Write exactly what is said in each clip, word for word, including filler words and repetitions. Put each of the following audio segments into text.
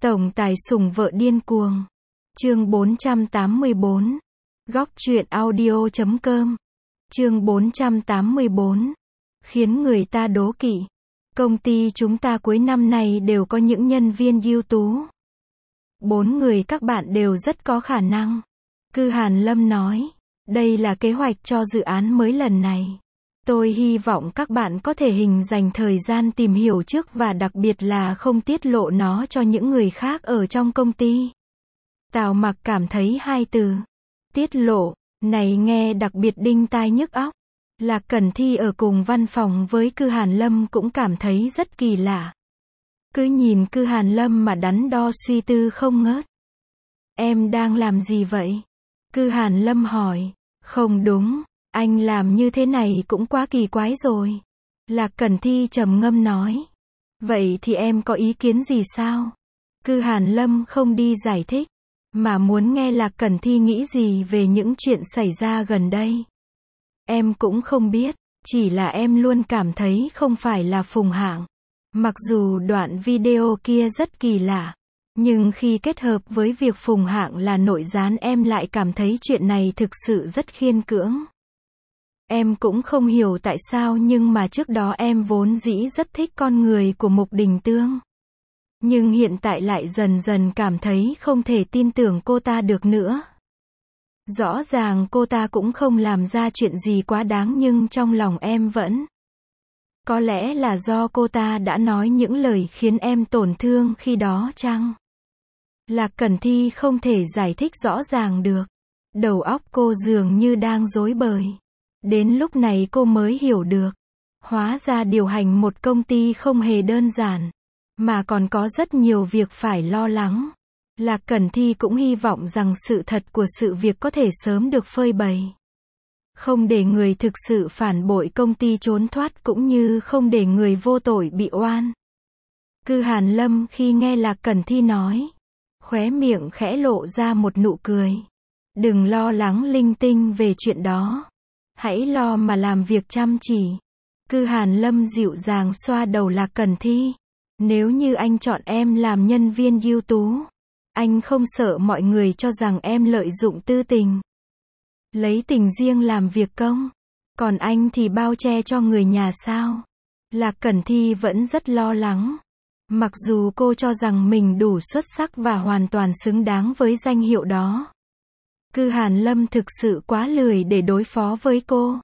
Tổng tài sủng vợ điên cuồng. Chương bốn trăm tám mươi bốn. Góc truyện audio chấm com. Chương bốn trăm tám mươi bốn. Khiến người ta đố kỵ. Công ty chúng ta cuối năm này đều có những nhân viên ưu tú. Bốn người các bạn đều rất có khả năng. Cư Hàn Lâm nói. Đây là kế hoạch cho dự án mới lần này. Tôi hy vọng các bạn có thể hình dành thời gian tìm hiểu trước và đặc biệt là không tiết lộ nó cho những người khác ở trong công ty. Tào Mặc cảm thấy hai từ tiết lộ này nghe đặc biệt đinh tai nhức óc. Lạc Cẩn Thi ở cùng văn phòng với Cư Hàn Lâm cũng cảm thấy rất kỳ lạ. Cứ nhìn Cư Hàn Lâm mà đắn đo suy tư không ngớt. Em đang làm gì vậy? Cư Hàn Lâm hỏi. Không đúng, anh làm như thế này cũng quá kỳ quái rồi. Lạc Cẩn Thi trầm ngâm nói. Vậy thì em có ý kiến gì sao? Cư Hàn Lâm không đi giải thích, mà muốn nghe Lạc Cẩn Thi nghĩ gì về những chuyện xảy ra gần đây. Em cũng không biết, chỉ là em luôn cảm thấy không phải là Phùng Hạng. Mặc dù đoạn video kia rất kỳ lạ, nhưng khi kết hợp với việc Phùng Hạng là nội gián em lại cảm thấy chuyện này thực sự rất khiên cưỡng. Em cũng không hiểu tại sao nhưng mà trước đó em vốn dĩ rất thích con người của Mục Đình Tương. Nhưng hiện tại lại dần dần cảm thấy không thể tin tưởng cô ta được nữa. Rõ ràng cô ta cũng không làm ra chuyện gì quá đáng nhưng trong lòng em vẫn. Có lẽ là do cô ta đã nói những lời khiến em tổn thương khi đó chăng? Lạc Cẩn Thi không thể giải thích rõ ràng được. Đầu óc cô dường như đang rối bời. Đến lúc này cô mới hiểu được. Hóa ra điều hành một công ty không hề đơn giản, mà còn có rất nhiều việc phải lo lắng. Lạc Cẩn Thi cũng hy vọng rằng sự thật của sự việc có thể sớm được phơi bày. Không để người thực sự phản bội công ty trốn thoát cũng như không để người vô tội bị oan. Cư Hàn Lâm khi nghe Lạc Cẩn Thi nói, khóe miệng khẽ lộ ra một nụ cười. Đừng lo lắng linh tinh về chuyện đó. Hãy lo mà làm việc chăm chỉ. Cư Hàn Lâm dịu dàng xoa đầu Lạc Cẩn Thi. Nếu như anh chọn em làm nhân viên ưu tú, anh không sợ mọi người cho rằng em lợi dụng tư tình, lấy tình riêng làm việc công. Còn anh thì bao che cho người nhà sao? Lạc Cẩn Thi vẫn rất lo lắng. Mặc dù cô cho rằng mình đủ xuất sắc và hoàn toàn xứng đáng với danh hiệu đó. Cư Hàn Lâm thực sự quá lười để đối phó với cô.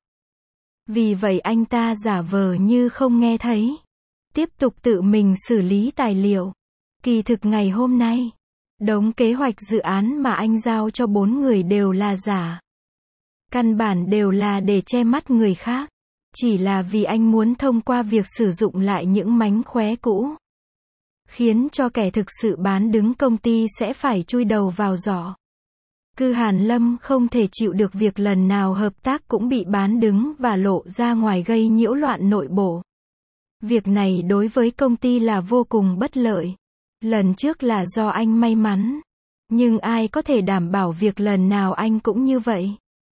Vì vậy anh ta giả vờ như không nghe thấy. Tiếp tục tự mình xử lý tài liệu. Kỳ thực ngày hôm nay, đống kế hoạch dự án mà anh giao cho bốn người đều là giả. Căn bản đều là để che mắt người khác. Chỉ là vì anh muốn thông qua việc sử dụng lại những mánh khóe cũ, khiến cho kẻ thực sự bán đứng công ty sẽ phải chui đầu vào giỏ. Cư Hàn Lâm không thể chịu được việc lần nào hợp tác cũng bị bán đứng và lộ ra ngoài gây nhiễu loạn nội bộ. Việc này đối với công ty là vô cùng bất lợi. Lần trước là do anh may mắn, nhưng ai có thể đảm bảo việc lần nào anh cũng như vậy.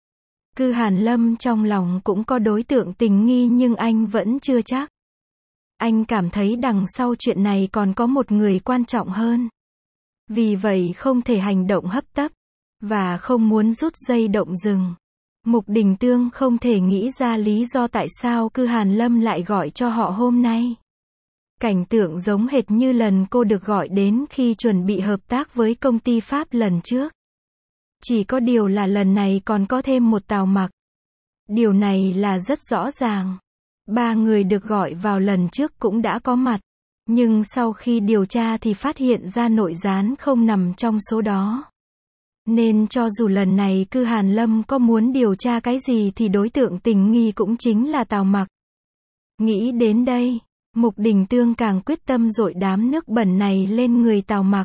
Cư Hàn Lâm trong lòng cũng có đối tượng tình nghi nhưng anh vẫn chưa chắc. Anh cảm thấy đằng sau chuyện này còn có một người quan trọng hơn. Vì vậy không thể hành động hấp tấp, và không muốn rút dây động rừng. Mục Đình Tương không thể nghĩ ra lý do tại sao Cư Hàn Lâm lại gọi cho họ hôm nay. Cảnh tượng giống hệt như lần cô được gọi đến khi chuẩn bị hợp tác với công ty Pháp lần trước. Chỉ có điều là lần này còn có thêm một Tào Mặc. Điều này là rất rõ ràng. Ba người được gọi vào lần trước cũng đã có mặt. Nhưng sau khi điều tra thì phát hiện ra nội gián không nằm trong số đó. Nên cho dù lần này Cư Hàn Lâm có muốn điều tra cái gì thì đối tượng tình nghi cũng chính là Tào Mặc. Nghĩ đến đây, Mục Đình Tương càng quyết tâm dội đám nước bẩn này lên người Tào Mặc.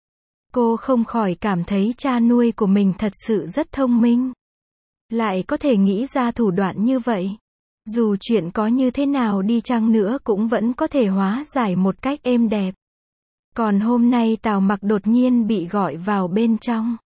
Cô không khỏi cảm thấy cha nuôi của mình thật sự rất thông minh. Lại có thể nghĩ ra thủ đoạn như vậy. Dù chuyện có như thế nào đi chăng nữa cũng vẫn có thể hóa giải một cách êm đẹp. Còn hôm nay Tào Mặc đột nhiên bị gọi vào bên trong.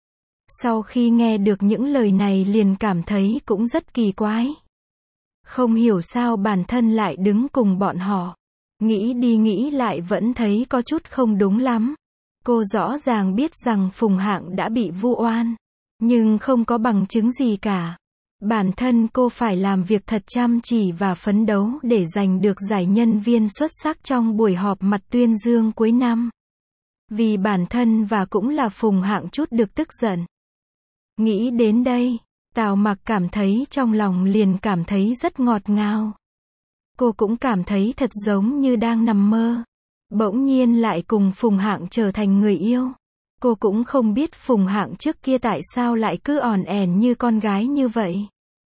Sau khi nghe được những lời này liền cảm thấy cũng rất kỳ quái. Không hiểu sao bản thân lại đứng cùng bọn họ. Nghĩ đi nghĩ lại vẫn thấy có chút không đúng lắm. Cô rõ ràng biết rằng Phùng Hạng đã bị vu oan, nhưng không có bằng chứng gì cả. Bản thân cô phải làm việc thật chăm chỉ và phấn đấu để giành được giải nhân viên xuất sắc trong buổi họp mặt tuyên dương cuối năm. Vì bản thân và cũng là Phùng Hạng chút được tức giận. Nghĩ đến đây, Tào Mặc cảm thấy trong lòng liền cảm thấy rất ngọt ngào. Cô cũng cảm thấy thật giống như đang nằm mơ. Bỗng nhiên lại cùng Phùng Hạng trở thành người yêu. Cô cũng không biết Phùng Hạng trước kia tại sao lại cứ òn ẻn như con gái như vậy.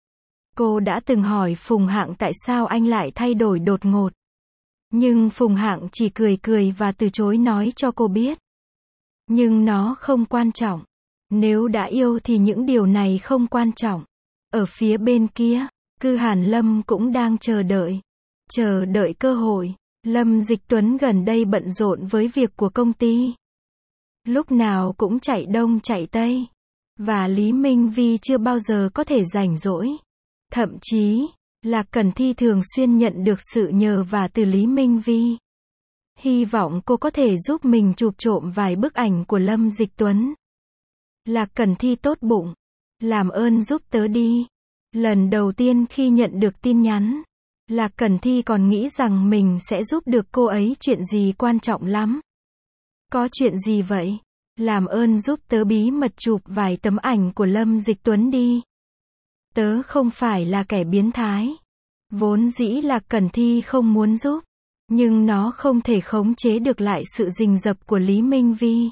Cô đã từng hỏi Phùng Hạng tại sao anh lại thay đổi đột ngột. Nhưng Phùng Hạng chỉ cười cười và từ chối nói cho cô biết. Nhưng nó không quan trọng. Nếu đã yêu thì những điều này không quan trọng. Ở phía bên kia, Cư Hàn Lâm cũng đang chờ đợi. Chờ đợi cơ hội. Lâm Dịch Tuấn gần đây bận rộn với việc của công ty. Lúc nào cũng chạy đông chạy tây. Và Lý Minh Vi chưa bao giờ có thể rảnh rỗi. Thậm chí, Lạc Cẩn Thi thường xuyên nhận được sự nhờ vả từ Lý Minh Vi. Hy vọng cô có thể giúp mình chụp trộm vài bức ảnh của Lâm Dịch Tuấn. Lạc Cẩn Thi tốt bụng. Làm ơn giúp tớ đi. Lần đầu tiên khi nhận được tin nhắn, Lạc Cẩn Thi còn nghĩ rằng mình sẽ giúp được cô ấy chuyện gì quan trọng lắm. Có chuyện gì vậy? Làm ơn giúp tớ bí mật chụp vài tấm ảnh của Lâm Dịch Tuấn đi. Tớ không phải là kẻ biến thái. Vốn dĩ Lạc Cẩn Thi không muốn giúp. Nhưng nó không thể khống chế được lại sự rình rập của Lý Minh Vi.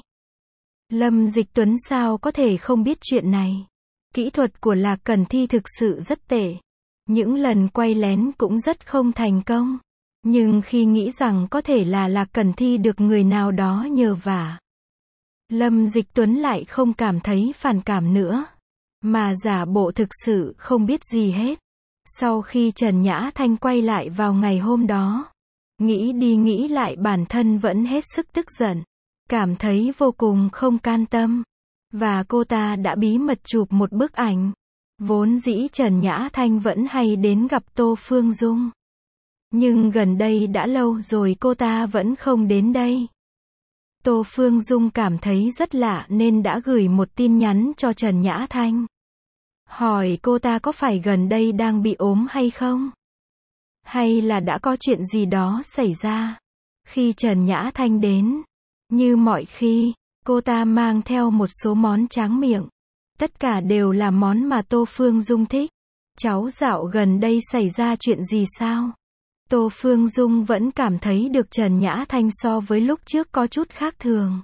Lâm Dịch Tuấn sao có thể không biết chuyện này. Kỹ thuật của Lạc Cẩn Thi thực sự rất tệ. Những lần quay lén cũng rất không thành công. Nhưng khi nghĩ rằng có thể là Lạc Cẩn Thi được người nào đó nhờ vả, Lâm Dịch Tuấn lại không cảm thấy phản cảm nữa. Mà giả bộ thực sự không biết gì hết. Sau khi Trần Nhã Thanh quay lại vào ngày hôm đó, nghĩ đi nghĩ lại bản thân vẫn hết sức tức giận. Cảm thấy vô cùng không can tâm. Và cô ta đã bí mật chụp một bức ảnh. Vốn dĩ Trần Nhã Thanh vẫn hay đến gặp Tô Phương Dung. Nhưng gần đây đã lâu rồi cô ta vẫn không đến đây. Tô Phương Dung cảm thấy rất lạ nên đã gửi một tin nhắn cho Trần Nhã Thanh. Hỏi cô ta có phải gần đây đang bị ốm hay không? Hay là đã có chuyện gì đó xảy ra? Khi Trần Nhã Thanh đến, như mọi khi, cô ta mang theo một số món tráng miệng. Tất cả đều là món mà Tô Phương Dung thích. Cháu dạo gần đây xảy ra chuyện gì sao? Tô Phương Dung vẫn cảm thấy được Trần Nhã Thanh so với lúc trước có chút khác thường.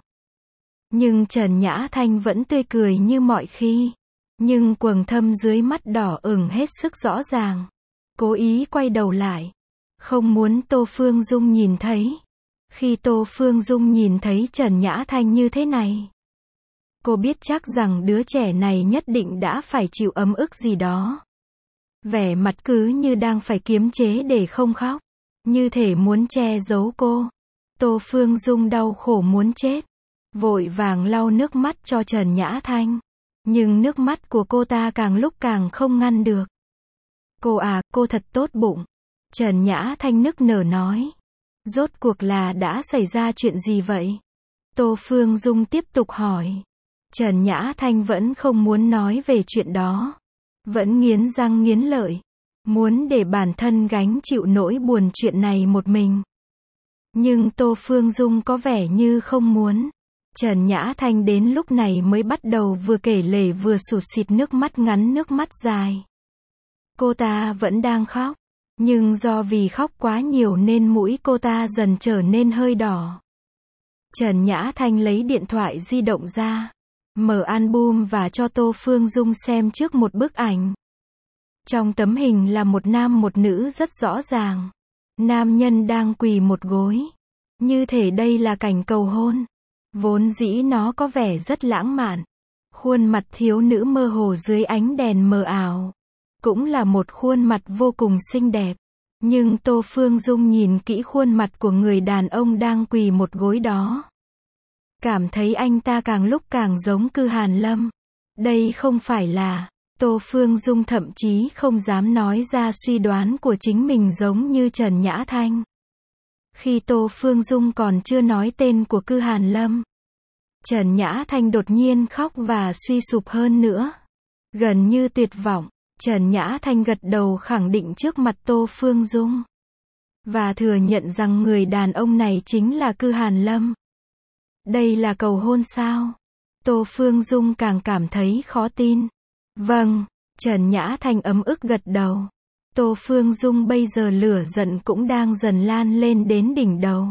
Nhưng Trần Nhã Thanh vẫn tươi cười như mọi khi. Nhưng quầng thâm dưới mắt đỏ ửng hết sức rõ ràng. Cố ý quay đầu lại. Không muốn Tô Phương Dung nhìn thấy. Khi Tô Phương Dung nhìn thấy Trần Nhã Thanh như thế này, cô biết chắc rằng đứa trẻ này nhất định đã phải chịu ấm ức gì đó. Vẻ mặt cứ như đang phải kiềm chế để không khóc. Như thể muốn che giấu cô. Tô Phương Dung đau khổ muốn chết. Vội vàng lau nước mắt cho Trần Nhã Thanh. Nhưng nước mắt của cô ta càng lúc càng không ngăn được. Cô à, cô thật tốt bụng. Trần Nhã Thanh nức nở nói. Rốt cuộc là đã xảy ra chuyện gì vậy? Tô Phương Dung tiếp tục hỏi. Trần Nhã Thanh vẫn không muốn nói về chuyện đó. Vẫn nghiến răng nghiến lợi. Muốn để bản thân gánh chịu nỗi buồn chuyện này một mình. Nhưng Tô Phương Dung có vẻ như không muốn. Trần Nhã Thanh đến lúc này mới bắt đầu vừa kể lể vừa sụt sịt nước mắt ngắn nước mắt dài. Cô ta vẫn đang khóc. Nhưng do vì khóc quá nhiều nên mũi cô ta dần trở nên hơi đỏ. Trần Nhã Thanh lấy điện thoại di động ra. Mở album và cho Tô Phương Dung xem trước một bức ảnh. Trong tấm hình là một nam một nữ rất rõ ràng. Nam nhân đang quỳ một gối. Như thể đây là cảnh cầu hôn. Vốn dĩ nó có vẻ rất lãng mạn. Khuôn mặt thiếu nữ mơ hồ dưới ánh đèn mờ ảo. Cũng là một khuôn mặt vô cùng xinh đẹp. Nhưng Tô Phương Dung nhìn kỹ khuôn mặt của người đàn ông đang quỳ một gối đó. Cảm thấy anh ta càng lúc càng giống Cư Hàn Lâm. Đây không phải là... Tô Phương Dung thậm chí không dám nói ra suy đoán của chính mình giống như Trần Nhã Thanh. Khi Tô Phương Dung còn chưa nói tên của Cư Hàn Lâm, Trần Nhã Thanh đột nhiên khóc và suy sụp hơn nữa. Gần như tuyệt vọng, Trần Nhã Thanh gật đầu khẳng định trước mặt Tô Phương Dung. Và thừa nhận rằng người đàn ông này chính là Cư Hàn Lâm. Đây là cầu hôn sao? Tô Phương Dung càng cảm thấy khó tin. Vâng, Trần Nhã Thanh ấm ức gật đầu. Tô Phương Dung bây giờ lửa giận cũng đang dần lan lên đến đỉnh đầu.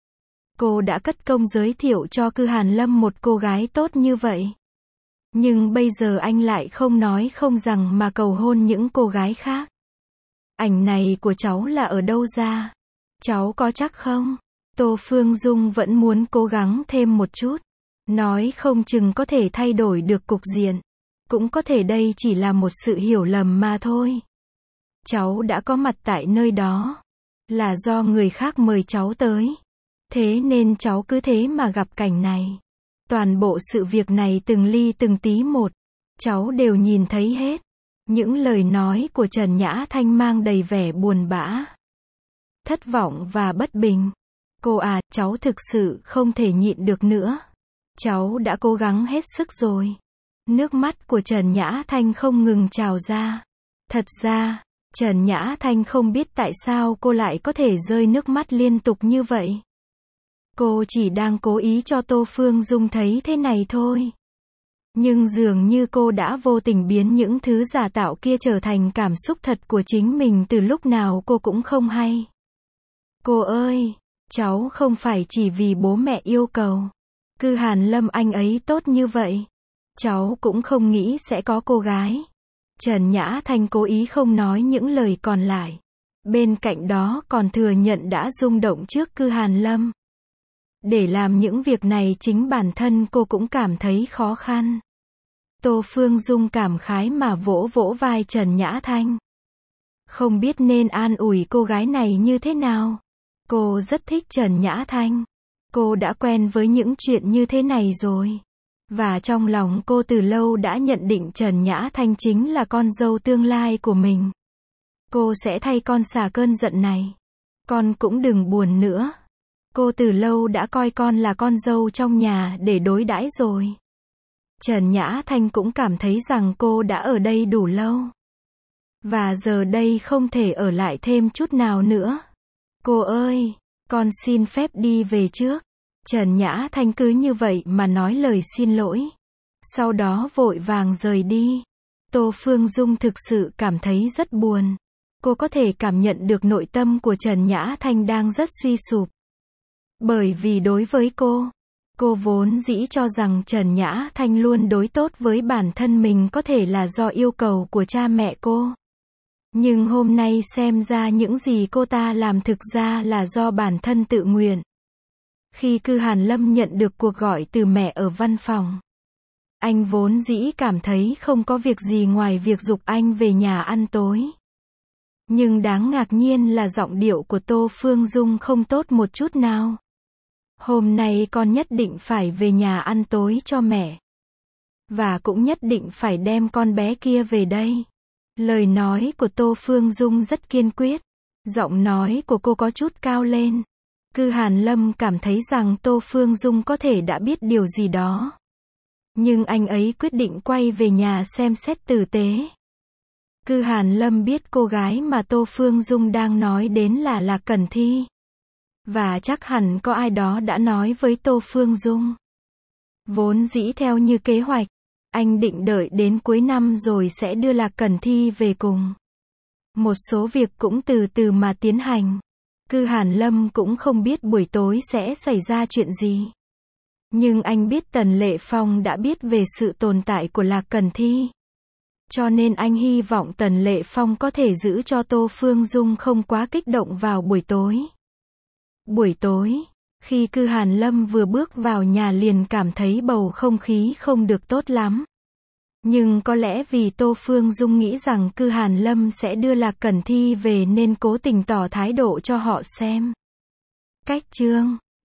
Cô đã cất công giới thiệu cho Cư Hàn Lâm một cô gái tốt như vậy. Nhưng bây giờ anh lại không nói không rằng mà cầu hôn những cô gái khác. Ảnh này của cháu là ở đâu ra? Cháu có chắc không? Tô Phương Dung vẫn muốn cố gắng thêm một chút. Nói không chừng có thể thay đổi được cục diện. Cũng có thể đây chỉ là một sự hiểu lầm mà thôi. Cháu đã có mặt tại nơi đó. Là do người khác mời cháu tới. Thế nên cháu cứ thế mà gặp cảnh này. Toàn bộ sự việc này từng ly từng tí một. Cháu đều nhìn thấy hết. Những lời nói của Trần Nhã Thanh mang đầy vẻ buồn bã. Thất vọng và bất bình. Cô à, cháu thực sự không thể nhịn được nữa. Cháu đã cố gắng hết sức rồi. Nước mắt của Trần Nhã Thanh không ngừng trào ra. Thật ra, Trần Nhã Thanh không biết tại sao cô lại có thể rơi nước mắt liên tục như vậy. Cô chỉ đang cố ý cho Tô Phương Dung thấy thế này thôi. Nhưng dường như cô đã vô tình biến những thứ giả tạo kia trở thành cảm xúc thật của chính mình từ lúc nào cô cũng không hay. Cô ơi, cháu không phải chỉ vì bố mẹ yêu cầu. Cư Hàn Lâm anh ấy tốt như vậy. Cháu cũng không nghĩ sẽ có cô gái. Trần Nhã Thanh cố ý không nói những lời còn lại. Bên cạnh đó còn thừa nhận đã rung động trước Cư Hàn Lâm. Để làm những việc này chính bản thân cô cũng cảm thấy khó khăn. Tô Phương Dung cảm khái mà vỗ vỗ vai Trần Nhã Thanh. Không biết nên an ủi cô gái này như thế nào. Cô rất thích Trần Nhã Thanh. Cô đã quen với những chuyện như thế này rồi. Và trong lòng cô từ lâu đã nhận định Trần Nhã Thanh chính là con dâu tương lai của mình. Cô sẽ thay con xả cơn giận này. Con cũng đừng buồn nữa. Cô từ lâu đã coi con là con dâu trong nhà để đối đãi rồi. Trần Nhã Thanh cũng cảm thấy rằng cô đã ở đây đủ lâu. Và giờ đây không thể ở lại thêm chút nào nữa. Cô ơi, con xin phép đi về trước. Trần Nhã Thanh cứ như vậy mà nói lời xin lỗi. Sau đó vội vàng rời đi. Tô Phương Dung thực sự cảm thấy rất buồn. Cô có thể cảm nhận được nội tâm của Trần Nhã Thanh đang rất suy sụp. Bởi vì đối với cô, cô vốn dĩ cho rằng Trần Nhã Thanh luôn đối tốt với bản thân mình có thể là do yêu cầu của cha mẹ cô. Nhưng hôm nay xem ra những gì cô ta làm thực ra là do bản thân tự nguyện. Khi Cư Hàn Lâm nhận được cuộc gọi từ mẹ ở văn phòng, anh vốn dĩ cảm thấy không có việc gì ngoài việc giục anh về nhà ăn tối. Nhưng đáng ngạc nhiên là giọng điệu của Tô Phương Dung không tốt một chút nào. Hôm nay con nhất định phải về nhà ăn tối cho mẹ. Và cũng nhất định phải đem con bé kia về đây. Lời nói của Tô Phương Dung rất kiên quyết. Giọng nói của cô có chút cao lên. Cư Hàn Lâm cảm thấy rằng Tô Phương Dung có thể đã biết điều gì đó. Nhưng anh ấy quyết định quay về nhà xem xét tử tế. Cư Hàn Lâm biết cô gái mà Tô Phương Dung đang nói đến là Lạc Cẩn Thi. Và chắc hẳn có ai đó đã nói với Tô Phương Dung. Vốn dĩ theo như kế hoạch, anh định đợi đến cuối năm rồi sẽ đưa Lạc Cẩn Thi về cùng. Một số việc cũng từ từ mà tiến hành. Cư Hàn Lâm cũng không biết buổi tối sẽ xảy ra chuyện gì. Nhưng anh biết Tần Lệ Phong đã biết về sự tồn tại của Lạc Cẩn Thi. Cho nên anh hy vọng Tần Lệ Phong có thể giữ cho Tô Phương Dung không quá kích động vào buổi tối. Buổi tối, khi Cư Hàn Lâm vừa bước vào nhà liền cảm thấy bầu không khí không được tốt lắm. Nhưng có lẽ vì Tô Phương Dung nghĩ rằng Cư Hàn Lâm sẽ đưa Lạc Cẩn Thi về nên cố tình tỏ thái độ cho họ xem. Cách chương